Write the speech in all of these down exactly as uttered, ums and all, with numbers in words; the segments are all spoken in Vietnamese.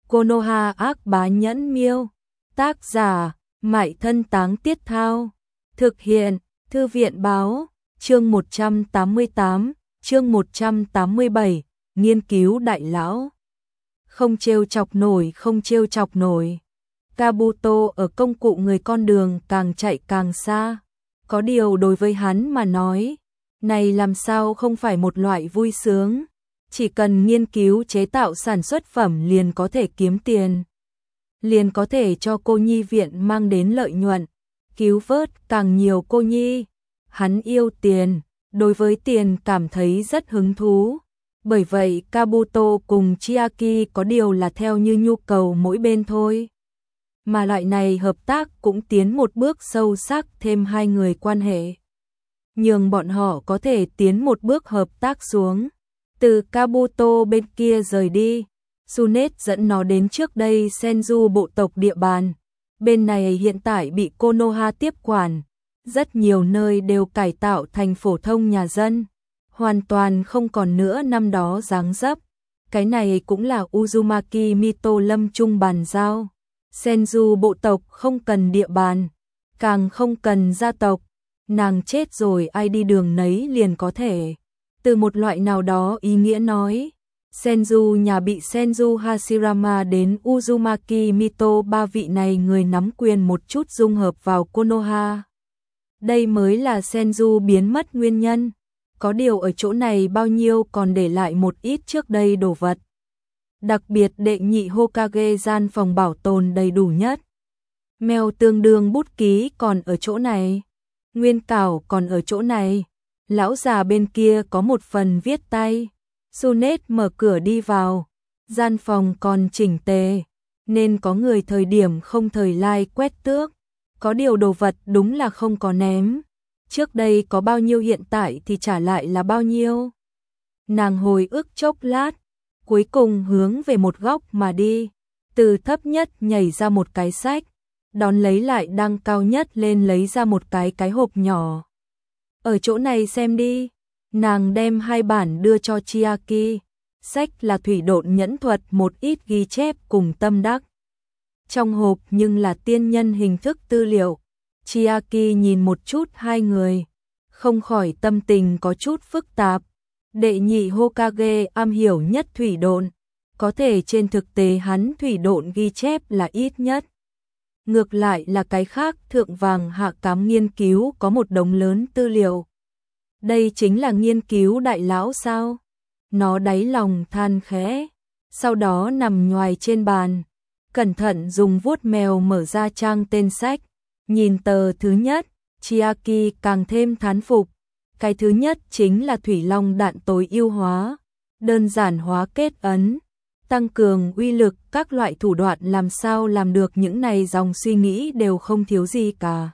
Konoha ác bá nhẫn miêu. Tác giả, Mại Thân Táng Tiết Thao. Thực hiện, Thư viện Báo. Chương một trăm tám mươi tám, chương một trăm tám mươi bảy, nghiên cứu đại lão. Không trêu chọc nổi, không trêu chọc nổi. Kabuto ở công cụ người con đường càng chạy càng xa. Có điều đối với hắn mà nói, này làm sao không phải một loại vui sướng. Chỉ cần nghiên cứu chế tạo sản xuất phẩm liền có thể kiếm tiền. Liền có thể cho cô nhi viện mang đến lợi nhuận. Cứu vớt càng nhiều cô nhi. Hắn yêu tiền, đối với tiền cảm thấy rất hứng thú. Bởi vậy Kabuto cùng Chiaki có điều là theo như nhu cầu mỗi bên thôi. Mà loại này hợp tác cũng tiến một bước sâu sắc thêm hai người quan hệ. Nhường bọn họ có thể tiến một bước hợp tác xuống. Từ Kabuto bên kia rời đi, Tsunade dẫn nó đến trước đây Senju bộ tộc địa bàn. Bên này hiện tại bị Konoha tiếp quản. Rất nhiều nơi đều cải tạo thành phổ thông nhà dân. Hoàn toàn không còn nữa năm đó dáng dấp. Cái này cũng là Uzumaki Mito lâm chung bàn giao. Senju bộ tộc không cần địa bàn, càng không cần gia tộc. Nàng chết rồi ai đi đường nấy liền có thể. Từ một loại nào đó ý nghĩa nói, Senju nhà bị Senju Hashirama đến Uzumaki Mito ba vị này người nắm quyền một chút dung hợp vào Konoha. Đây mới là Senju biến mất nguyên nhân. Có điều ở chỗ này bao nhiêu còn để lại một ít trước đây đồ vật. Đặc biệt đệ nhị Hokage gian phòng bảo tồn đầy đủ nhất. Mèo tương đương bút ký còn ở chỗ này. Nguyên cảo còn ở chỗ này. Lão già bên kia có một phần viết tay. Tsunade mở cửa đi vào. Gian phòng còn chỉnh tề. Nên có người thời điểm không thời lai quét tước. Có điều đồ vật đúng là không có ném. Trước đây có bao nhiêu hiện tại thì trả lại là bao nhiêu. Nàng hồi ức chốc lát. Cuối cùng hướng về một góc mà đi. Từ thấp nhất nhảy ra một cái sách. Đón lấy lại đăng cao nhất lên lấy ra một cái cái hộp nhỏ. Ở chỗ này xem đi. Nàng đem hai bản đưa cho Chiaki. Sách là thủy độn nhẫn thuật một ít ghi chép cùng tâm đắc. Trong hộp nhưng là tiên nhân hình thức tư liệu. Chiaki nhìn một chút hai người. Không khỏi tâm tình có chút phức tạp. Đệ nhị Hokage am hiểu nhất thủy độn. Có thể trên thực tế hắn thủy độn ghi chép là ít nhất. Ngược lại là cái khác thượng vàng hạ cám nghiên cứu có một đống lớn tư liệu. Đây chính là nghiên cứu đại lão sao? Nó đáy lòng than khẽ. Sau đó nằm nhoài trên bàn. Cẩn thận dùng vuốt mèo mở ra trang tên sách. Nhìn tờ thứ nhất, Chiaki càng thêm thán phục. Cái thứ nhất chính là thủy long đạn tối ưu hóa. Đơn giản hóa kết ấn. Tăng cường uy lực các loại thủ đoạn làm sao làm được những này dòng suy nghĩ đều không thiếu gì cả.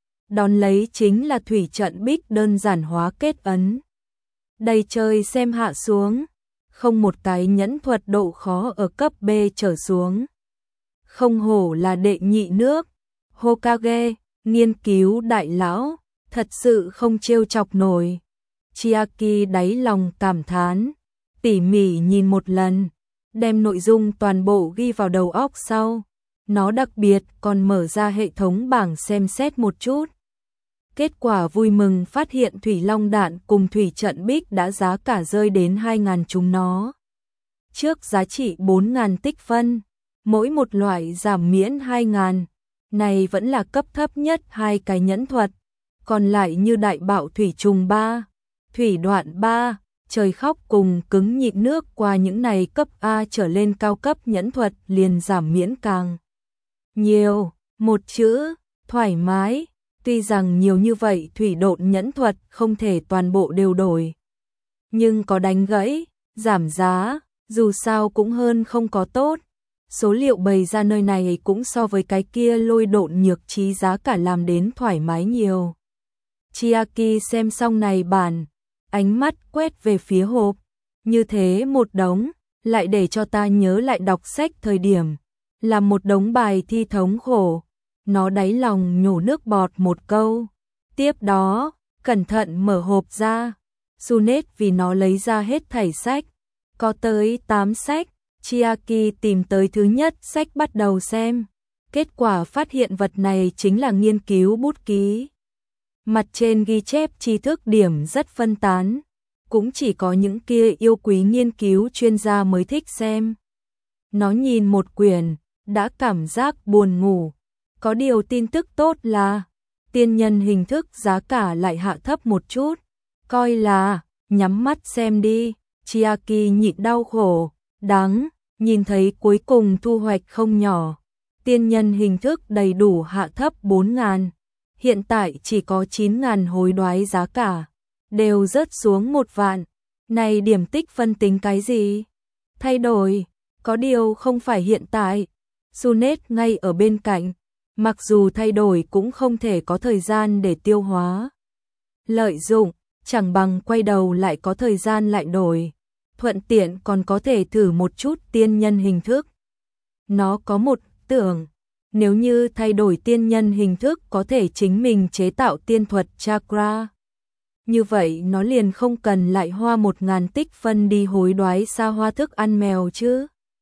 Đón lấy chính là thủy trận bích đơn giản hóa kết ấn. Đây chơi xem hạ xuống. Không một cái nhẫn thuật độ khó ở cấp B trở xuống. Không hổ là đệ nhị nước. Hokage, nghiên cứu đại lão, thật sự không trêu chọc nổi. Chiaki đáy lòng cảm thán. Tỉ mỉ nhìn một lần. Đem nội dung toàn bộ ghi vào đầu óc sau. Nó đặc biệt còn mở ra hệ thống bảng xem xét một chút. Kết quả vui mừng phát hiện thủy long đạn cùng thủy trận bích đã giá cả rơi đến hai nghìn chúng nó. Trước giá trị bốn nghìn tích phân. Mỗi một loại giảm miễn hai nghìn. Này vẫn là cấp thấp nhất hai cái nhẫn thuật. Còn lại như đại bạo thủy trùng ba, thủy đoạn ba. Trời khóc cùng cứng nhịn nước qua những này cấp A trở lên cao cấp nhẫn thuật liền giảm miễn càng nhiều. Một chữ, thoải mái. Tuy rằng nhiều như vậy thủy độn nhẫn thuật không thể toàn bộ đều đổi. Nhưng có đánh gãy, giảm giá, dù sao cũng hơn không có tốt. Số liệu bày ra nơi này cũng so với cái kia lôi độn nhược trí giá cả làm đến thoải mái nhiều. Chiaki xem xong này bản. Ánh mắt quét về phía hộp. Như thế một đống. Lại để cho ta nhớ lại đọc sách thời điểm. Là một đống bài thi thống khổ. Nó đáy lòng nhổ nước bọt một câu. Tiếp đó, cẩn thận mở hộp ra. Tsunade vì nó lấy ra hết thảy sách. Có tới tám sách. Chiaki tìm tới thứ nhất sách bắt đầu xem. Kết quả phát hiện vật này chính là nghiên cứu bút ký. Mặt trên ghi chép tri thức điểm rất phân tán, cũng chỉ có những kia yêu quý nghiên cứu chuyên gia mới thích xem. Nó nhìn một quyển, đã cảm giác buồn ngủ. Có điều tin tức tốt là, tiên nhân hình thức giá cả lại hạ thấp một chút. Coi là, nhắm mắt xem đi, Chiaki nhịn đau khổ, đáng, nhìn thấy cuối cùng thu hoạch không nhỏ. Tiên nhân hình thức đầy đủ hạ thấp bốn ngàn, hiện tại chỉ có chín ngàn hối đoái giá cả, đều rớt xuống một vạn. Này điểm tích phân tính cái gì? Thay đổi, có điều không phải hiện tại. Sunet ngay ở bên cạnh, mặc dù thay đổi cũng không thể có thời gian để tiêu hóa. Lợi dụng, chẳng bằng quay đầu lại có thời gian lại đổi. Thuận tiện còn có thể thử một chút tiên nhân hình thức. Nó có một tưởng, nếu như thay đổi tiên nhân hình thức có thể chính mình chế tạo tiên thuật chakra. Như vậy nó liền không cần lại hoa một ngàn tích phân đi hối đoái xa hoa thức ăn mèo chứ.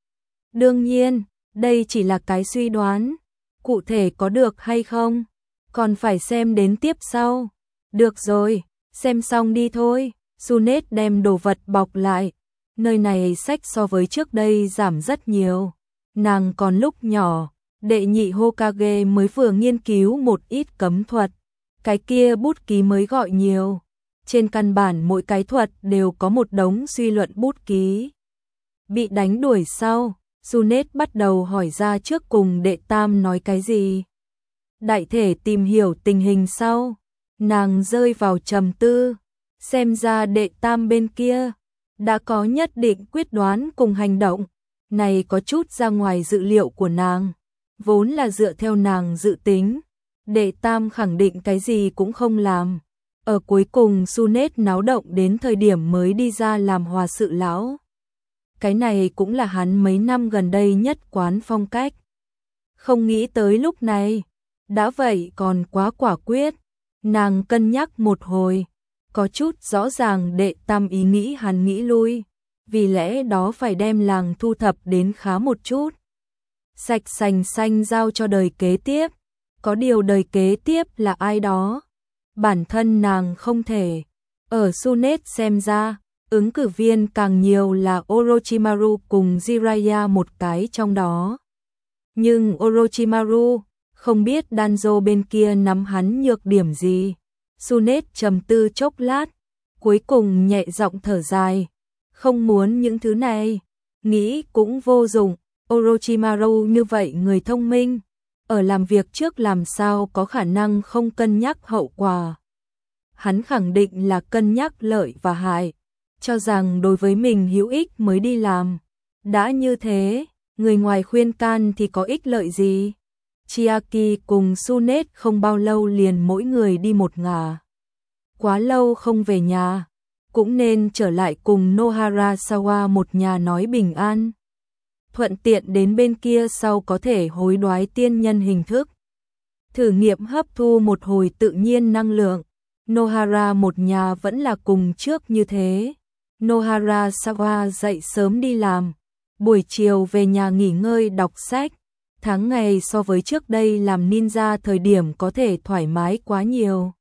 Đương nhiên, đây chỉ là cái suy đoán. Cụ thể có được hay không, còn phải xem đến tiếp sau. Được rồi, xem xong đi thôi. Sunet đem đồ vật bọc lại. Nơi này sách so với trước đây giảm rất nhiều. Nàng còn lúc nhỏ, đệ nhị Hokage mới vừa nghiên cứu một ít cấm thuật. Cái kia bút ký mới gọi nhiều. Trên căn bản mỗi cái thuật đều có một đống suy luận bút ký. Bị đánh đuổi sau, Sunet bắt đầu hỏi ra trước cùng đệ tam nói cái gì. Đại thể tìm hiểu tình hình sau, nàng rơi vào trầm tư. Xem ra đệ tam bên kia đã có nhất định quyết đoán cùng hành động. Này có chút ra ngoài dự liệu của nàng. Vốn là dựa theo nàng dự tính, đệ tam khẳng định cái gì cũng không làm. Ở cuối cùng Sunet náo động đến thời điểm mới đi ra làm hòa sự lão. Cái này cũng là hắn mấy năm gần đây nhất quán phong cách. Không nghĩ tới lúc này, đã vậy còn quá quả quyết. Nàng cân nhắc một hồi, có chút rõ ràng đệ tam ý nghĩ hắn nghĩ lui, vì lẽ đó phải đem làng thu thập đến khá một chút. Sạch sành xanh giao cho đời kế tiếp, có điều đời kế tiếp là ai đó. Bản thân nàng không thể, ở Sunet xem ra, ứng cử viên càng nhiều là Orochimaru cùng Jiraiya một cái trong đó. Nhưng Orochimaru, không biết Danzo bên kia nắm hắn nhược điểm gì. Sunet trầm tư chốc lát, cuối cùng nhẹ giọng thở dài. Không muốn những thứ này, nghĩ cũng vô dụng. Orochimaru như vậy người thông minh, ở làm việc trước làm sao có khả năng không cân nhắc hậu quả. Hắn khẳng định là cân nhắc lợi và hại, cho rằng đối với mình hữu ích mới đi làm. Đã như thế, người ngoài khuyên can thì có ích lợi gì? Chiaki cùng Sunet không bao lâu liền mỗi người đi một ngả. Quá lâu không về nhà, cũng nên trở lại cùng Nohara Sawa một nhà nói bình an. Thuận tiện đến bên kia sau có thể hối đoái tiên nhân hình thức. Thử nghiệm hấp thu một hồi tự nhiên năng lượng. Nohara một nhà vẫn là cùng trước như thế. Nohara Sawa dậy sớm đi làm, buổi chiều về nhà nghỉ ngơi đọc sách. Tháng ngày so với trước đây làm ninja thời điểm có thể thoải mái quá nhiều.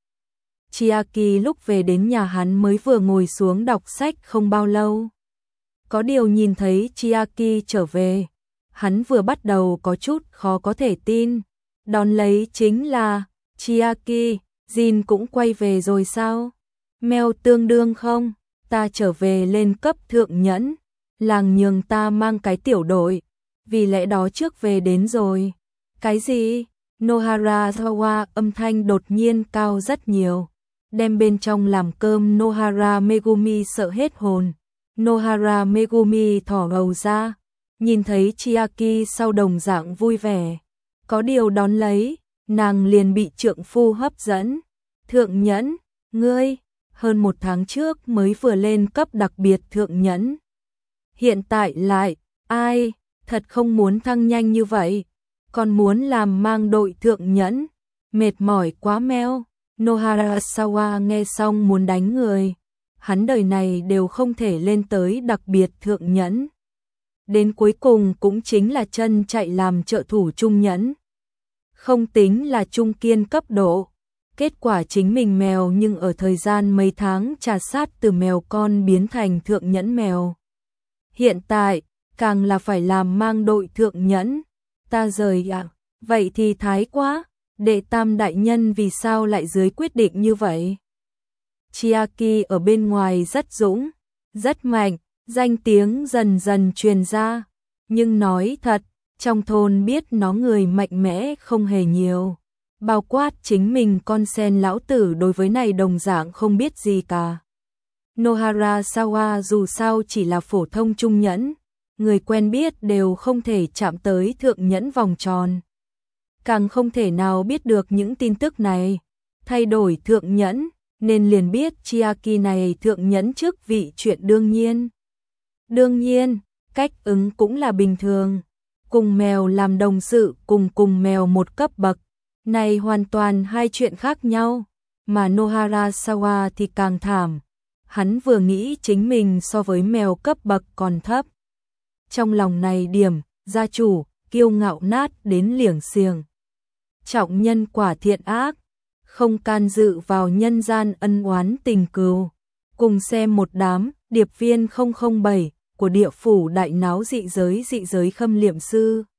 Chiaki lúc về đến nhà hắn mới vừa ngồi xuống đọc sách không bao lâu. Có điều nhìn thấy Chiaki trở về, hắn vừa bắt đầu có chút khó có thể tin. Đón lấy chính là, Chiaki, Jin cũng quay về rồi sao? Mèo tương đương không? Ta trở về lên cấp thượng nhẫn, làng nhường ta mang cái tiểu đội, vì lẽ đó trước về đến rồi. Cái gì? Nohara Sawa âm thanh đột nhiên cao rất nhiều, đem bên trong làm cơm Nohara Megumi sợ hết hồn. Nohara Megumi thỏ gầu ra, nhìn thấy Chiaki sau đồng dạng vui vẻ. Có điều đón lấy, nàng liền bị trượng phu hấp dẫn. Thượng nhẫn, ngươi, hơn một tháng trước mới vừa lên cấp đặc biệt thượng nhẫn. Hiện tại lại, ai, thật không muốn thăng nhanh như vậy, còn muốn làm mang đội thượng nhẫn, mệt mỏi quá meo. Nohara Sawa nghe xong muốn đánh người. Hắn đời này đều không thể lên tới đặc biệt thượng nhẫn. đến cuối cùng cũng chính là chân chạy làm trợ thủ trung nhẫn. Không tính là trung kiên cấp độ. Kết quả chính mình mèo nhưng ở thời gian mấy tháng trà sát từ mèo con biến thành thượng nhẫn mèo. Hiện tại, càng là phải làm mang đội thượng nhẫn. Ta rời ạ, à, vậy thì thái quá, đệ tam đại nhân vì sao lại dưới quyết định như vậy? Chiaki ở bên ngoài rất dũng, rất mạnh, danh tiếng dần dần truyền ra. Nhưng nói thật, trong thôn biết nó người mạnh mẽ không hề nhiều. Bao quát chính mình con sen lão tử đối với này đồng dạng không biết gì cả. Nohara Sawa dù sao chỉ là phổ thông trung nhẫn, người quen biết đều không thể chạm tới thượng nhẫn vòng tròn. Càng không thể nào biết được những tin tức này. Thay đổi thượng nhẫn, nên liền biết Chiaki này thượng nhẫn chức vị chuyện đương nhiên. Đương nhiên, cách ứng cũng là bình thường. Cùng mèo làm đồng sự cùng cùng mèo một cấp bậc. Này hoàn toàn hai chuyện khác nhau. Mà Nohara Sawa thì càng thảm. Hắn vừa nghĩ chính mình so với mèo cấp bậc còn thấp. Trong lòng này điểm, gia chủ, kiêu ngạo nát đến liểng xiềng. Trọng nhân quả thiện ác, không can dự vào nhân gian ân oán tình cừu. Cùng xem một đám, điệp viên không không bảy của địa phủ đại náo dị giới dị giới khâm liệm sư.